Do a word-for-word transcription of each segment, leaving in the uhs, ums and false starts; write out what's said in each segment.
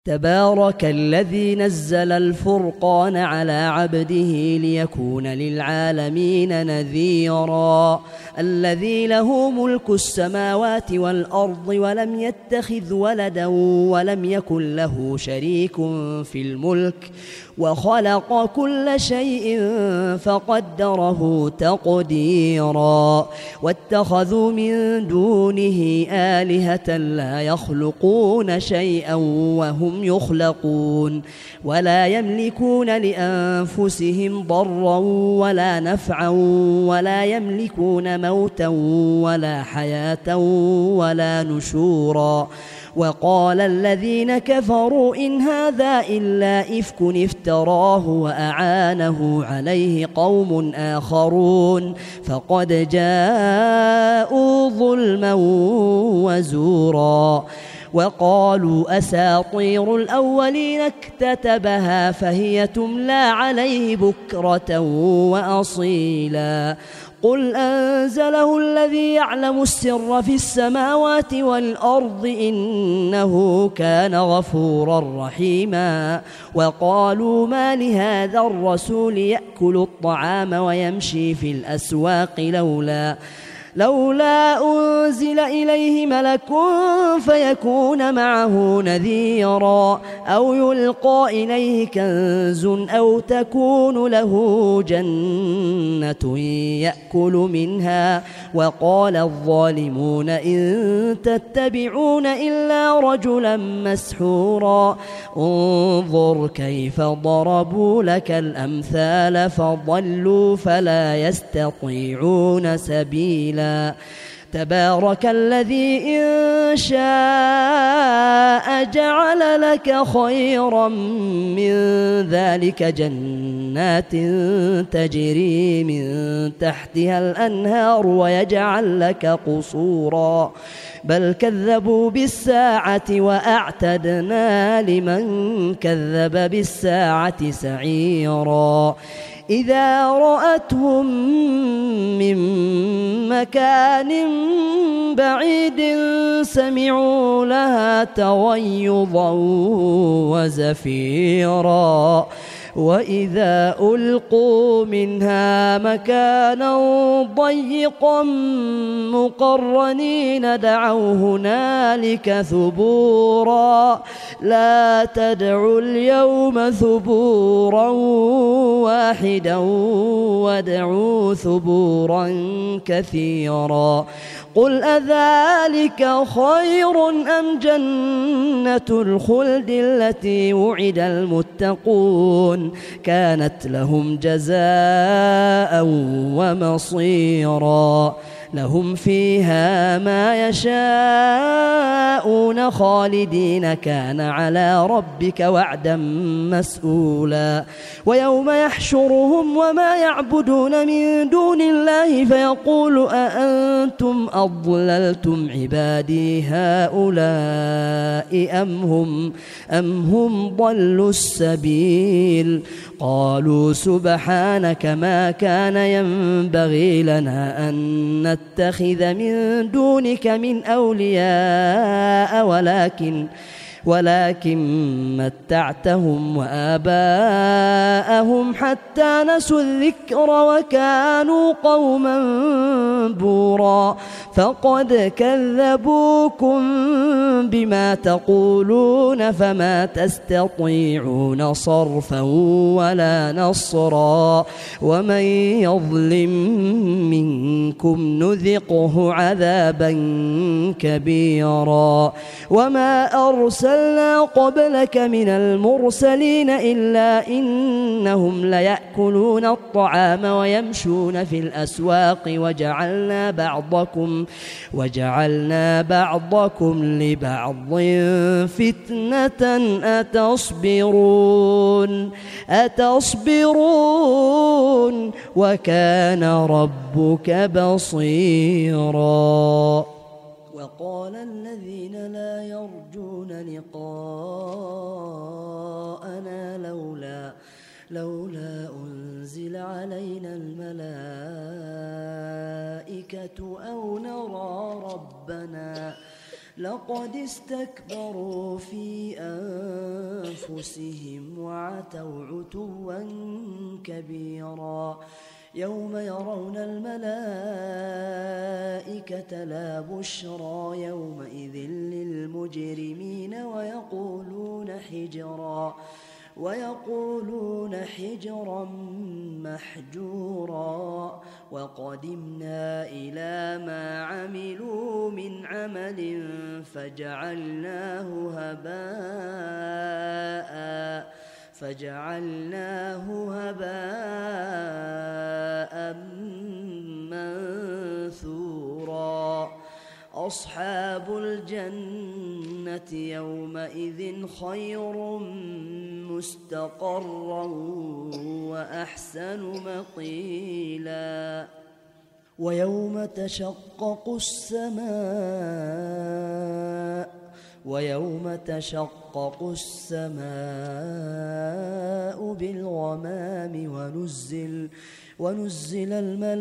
تبارك الذي نزل الفرقان على عبده ليكون للعالمين نذيرا الذي له ملك السماوات والأرض ولم يتخذ ولدا ولم يكن له شريك في الملك وخلق كل شيء فقدره تقديرا واتخذوا من دونه آلهة لا يخلقون شيئا وهم يخلقون ولا يملكون لأنفسهم ضرا ولا نفعا ولا يملكون موتا ولا حياة ولا نشورا وقال الذين كفروا إن هذا إلا إفك افتراه وأعانه عليه قوم آخرون فقد جاءوا ظلما وزورا وقالوا أساطير الأولين اكتتبها فهي تملى عليه بكرة وأصيلا قل أنزله الذي يعلم السر في السماوات والأرض إنه كان غفورا رحيما وقالوا ما لهذا الرسول يأكل الطعام ويمشي في الأسواق لولا لولا أنزل إليه ملك فيكون معه نذيرا أو يلقى إليه كنز أو تكون له جنة يأكل منها وقال الظالمون إن تتبعون إلا رجلا مسحورا انظر كيف ضربوا لك الأمثال فضلوا فلا يستطيعون سبيلا تبارك الذي إن شاء جعل لك خيرا من ذلك جنات تجري من تحتها الأنهار ويجعل لك قصورا بل كذبوا بالساعة وأعتدنا لمن كذب بالساعة سعيرا إذا رأتهم من مكان بعيد سمعوا لها تغيظا وزفيرا وإذا ألقوا منها مكانا ضيقا مقرنين دعوا هنالك ثبورا لا تدعوا اليوم ثبورا واحدا وادعوا ثبورا كثيرا قل أذلك خير أم جنة الخلد التي وعد المتقون كانت لهم جزاء ومصيرا لهم فيها ما يشاءون خالدين كان على ربك وعدا مسؤولا ويوم يحشرهم وما يعبدون من دون الله فيقول أأنتم أضللتم عبادي هؤلاء أم هم, أم هم ضلوا السبيل قالوا سبحانك ما كان ينبغي لنا أن نتخذ من دونك من أولياء ولكن ولكن متعتهم وآباءهم حتى نسوا الذكر وكانوا قوما بورا فقد كذبوكم بما تقولون فما تستطيعون صرفا ولا نصرا ومن يظلم منكم نذقه عذابا كبيرا وما أرسل أرسلنا قبلك من المرسلين إلا إنهم ليأكلون الطعام ويمشون في الأسواق وجعلنا بعضكم وجعلنا بعضكم لبعض فتنة أتصبرون أتصبرون وكان ربك بصيرا وقال الذين لا يرجون لقاءنا لولا لولا أنزل علينا الملائكة أو نرى ربنا لقد استكبروا في أنفسهم وعتوا عتوا كبيرا يوم يرون الملائكة لا بشرى يومئذ للمجرمين ويقولون حجرا ويقولون حجرا محجورا وقدمنا إلى ما عملوا من عمل فجعلناه هباء فجعلناه هباء منثورا أصحاب الجنة يومئذ خير مستقرا وأحسن مقيلا ويوم تشقق السماء ويوم تشقق السماء بالغمام ونزل ونزل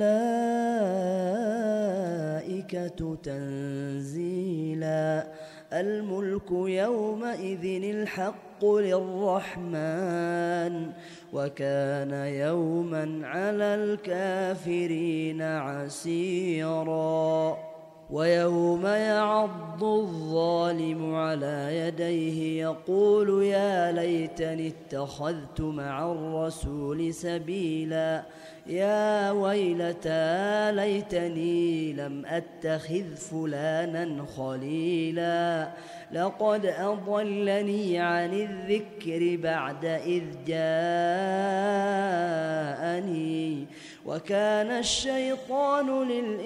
الملائكة تنزيلا الملك يومئذ الحق للرحمن وكان يوما على الكافرين عسيرا ويوم يعض الظالم على يديه يقول يا ليتني اتخذت مع الرسول سبيلا يا ويلتى ليتني لم أتخذ فلانا خليلا لقد أضلني عن الذكر بعد إذ جاءني وكان الشيطان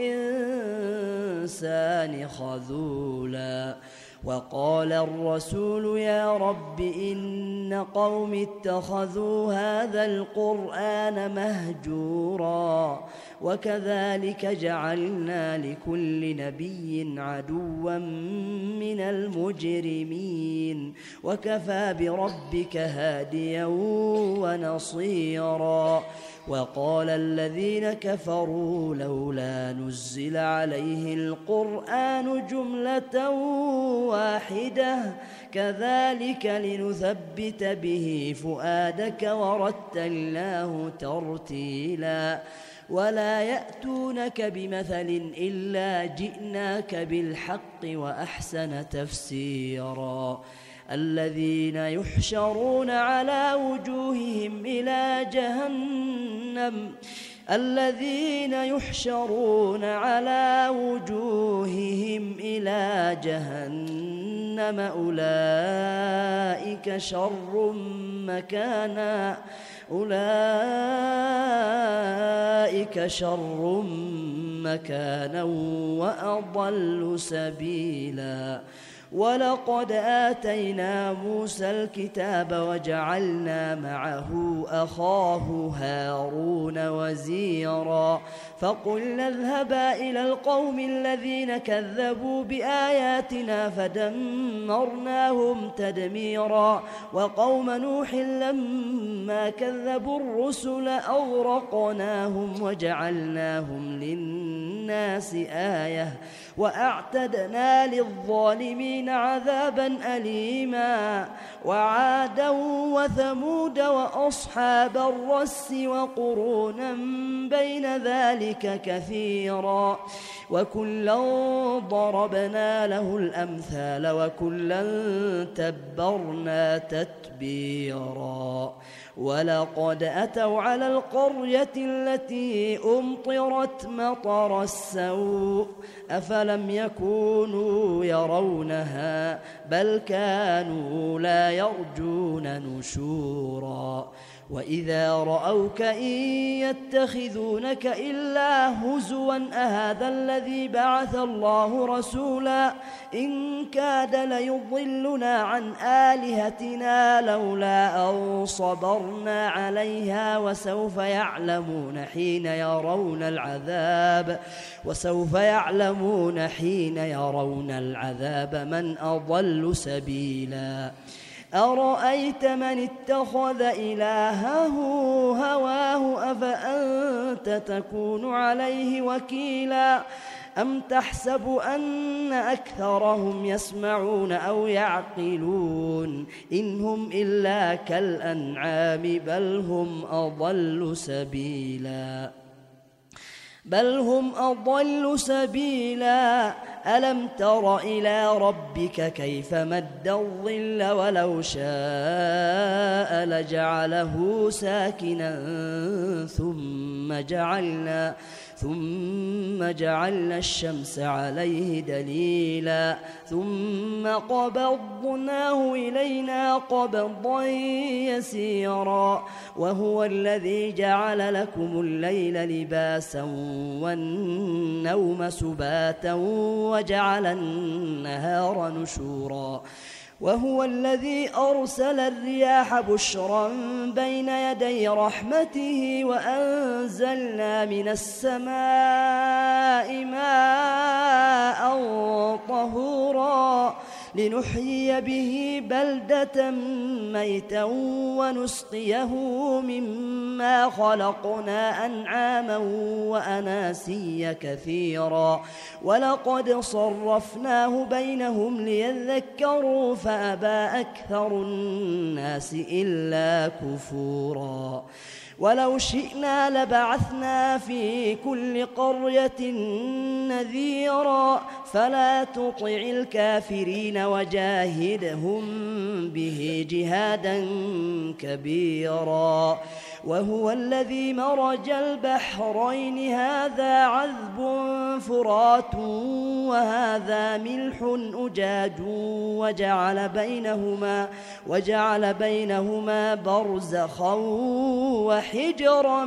للإنسان خذولا وقال الرسول يا رب إن قوم اتخذوا هذا القرآن مهجورا وكذلك جعلنا لكل نبي عدوا من المجرمين وكفى بربك هاديا ونصيرا وقال الذين كفروا لولا نزل عليه القرآن جملة واحدة كذلك لنثبت به فؤادك ورتلناه ترتيلا ولا يأتونك بمثل إلا جئناك بالحق وأحسن تفسيرا الذين يحشرون على وجوههم إلى جهنم الذين يحشرون على وجوههم إلى جهنم أولئك شر مكانا أولئك شر مكانا وأضل سبيلا ولقد آتينا موسى الكتاب وجعلنا معه أخاه هارون وزيرا فقلنا اذهبا إلى القوم الذين كذبوا بآياتنا فدمرناهم تدميرا وقوم نوح لما كذبوا الرسل أغرقناهم وجعلناهم للناس آية وأعتدنا للظالمين عذابا أليما وعادا وثمود وأصحاب الرس وقرونا بين ذلك كثيرا وكلا ضربنا له الأمثال وكلا تبرنا تتبيرا ولقد أتوا على القرية التي أمطرت مطر السوء أفلم يكونوا يرونها بل كانوا لا يرجون نشورا وإذا رأوك إن يتخذونك إلا هزوا أهذا الذي بعث الله رسولا إن كاد ليضلنا عن آلهتنا لولا أن صبرنا عليها وسوف يعلمون حين يرون العذاب وسوف يعلمون حين يرون العذاب من أضل سبيلا أرأيت من اتخذ إلهه هواه أفأنت تكون عليه وكيلا أم تحسب أن أكثرهم يسمعون أو يعقلون إن هم إلا كالأنعام بل هم أضل سبيلا بل هم أضل سبيلا ألم تر إلى ربك كيف مد الظل ولو شاء لجعله ساكنا ثم جعلنا ثم جعلنا الشمس عليه دليلا ثم قبضناه إلينا قبضا يسيرا وهو الذي جعل لكم الليل لباسا والنوم سباتا وجعل النهار نشورا وهو الذي أرسل الرياح بشرا بين يدي رحمته وأنزلنا من السماء ماء طهورا لنحيي به بلدة ميتا ونسقيه مما خلقنا أنعاما وأناسيا كثيرا ولقد صرفناه بينهم ليذكروا فأبى أكثر الناس إلا كفورا ولو شئنا لبعثنا في كل قرية نذيرا فلا تطع الكافرين وجاهدهم به جهادا كبيرا وهو الذي مرج البحرين هذا عذب فرات وهذا ملح أجاج وجعل بينهما وجعل بينهما برزخا وحجرا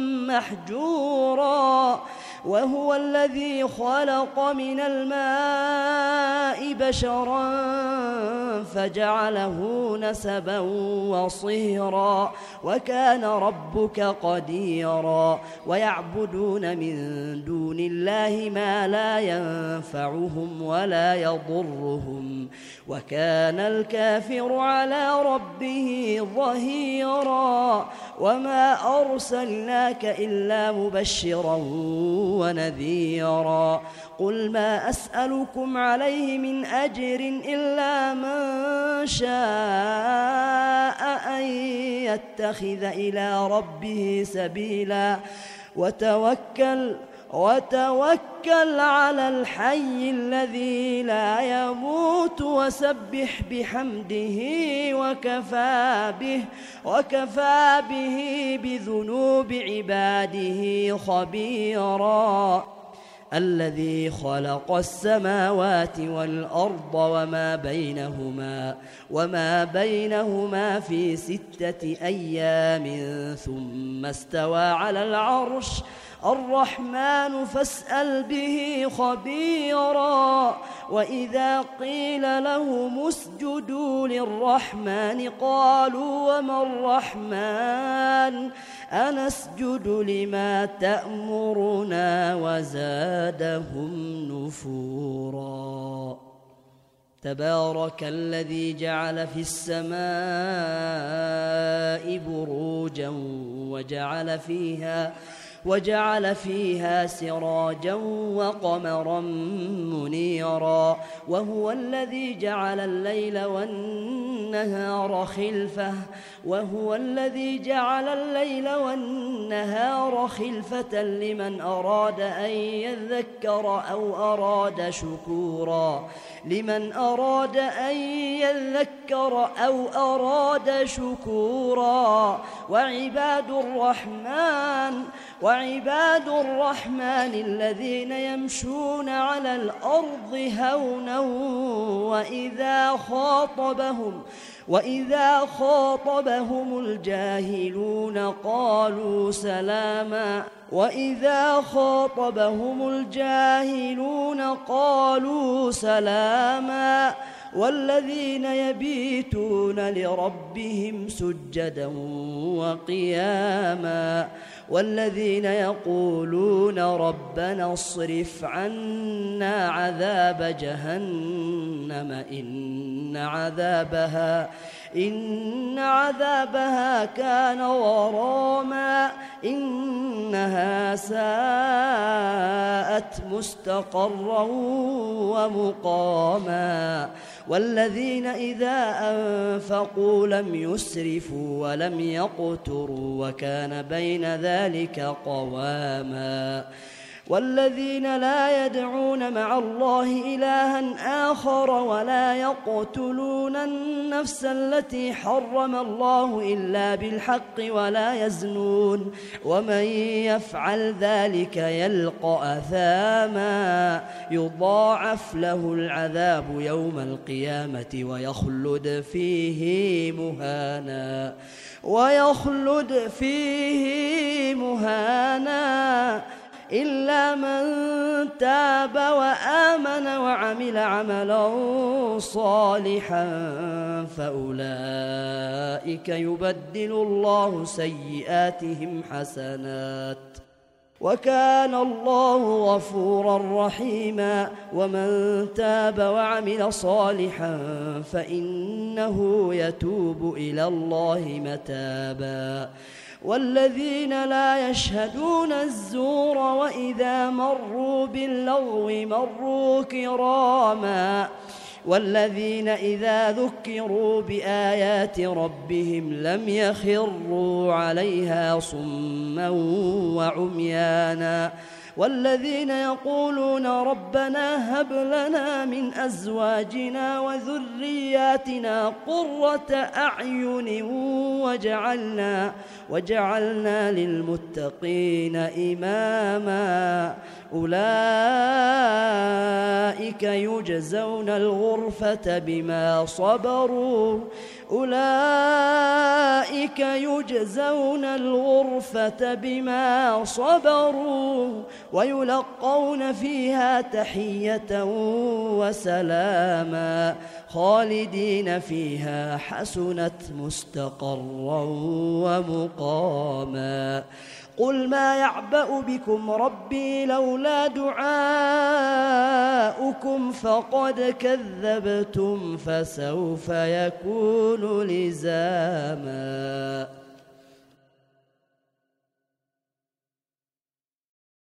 محجورا وهو الذي خلق من الماء بشرا فجعله نسبا وصهرا وكان ربك قديرا ويعبدون من دون الله ما لا ينفعهم ولا يضرهم وكان الكافر على ربه ظهيرا وما أرسلناك إلا مبشرا ونذيرا قل ما أسألكم عليه من أجر إلا من شاء أن يتخذ إلى ربه سبيلا وتوكل وتوكل على الحي الذي لا يموت وسبح بحمده وكفى به وكفى به بذنوب عباده خبيرا الذي خلق السماوات والأرض وما بينهما وما بينهما في ستة أيام ثم استوى على العرش الرحمن فاسأل به خبيرا وإذا قيل لهم اسجدوا للرحمن قالوا وما الرحمن أنسجد لما تأمرنا وزادهم نفورا تبارك الذي جعل في السماء بروجا وجعل فيها وجعل فيها سراجا وقمرا منيرا وهو الذي جعل الليل والنهار خلفة وهو الذي جعل الليل والنهار خلفة لمن أراد أن يذكر أو أراد شكورا لمن أراد أن يذكر أو أراد شكورا وعباد الرحمن وعباد الرحمن الذين يمشون على الأرض هونا وإذا خاطبهم وإذا خاطبهم الجاهلون قالوا سلاما وإذا خاطبهم الجاهلون قالوا سلاما والذين يبيتون لربهم سجدا وقياما والذين يقولون ربنا اصرف عنا عذاب جهنم إن عذابها إن عذابها كان غراما إنها ساءت مستقرا ومقاما والذين إذا أنفقوا لم يسرفوا ولم يقتروا وكان بين ذلك قواما والذين لا يدعون مع الله إلها آخر ولا يقتلون النفس التي حرم الله إلا بالحق ولا يزنون ومن يفعل ذلك يلقى أثاما يضاعف له العذاب يوم القيامة ويخلد فيه مهانا ويخلد فيه مهانا إلا من تاب وآمن وعمل عملا صالحا فأولئك يبدل الله سيئاتهم حسنات وكان الله غفورا رحيما ومن تاب وعمل صالحا فإنه يتوب إلى الله متابا والذين لا يشهدون الزور وإذا مروا باللغو مروا كراما والذين إذا ذكروا بآيات ربهم لم يخروا عليها صما وعميانا والذين يقولون ربنا هب لنا من أزواجنا وذرياتنا قرة أعين وجعلنا وجعلنا للمتقين إماما أولئك يجزون الغرفة بما صبروا أولئك يجزون الغرفة بما صبروا ويلقون فيها تحية وسلاما خالدين فيها حسنت مستقرا ومقاما قل ما يعبأ بكم ربي لولا دعاؤكم فقد كذبتم فسوف يكون لزاما.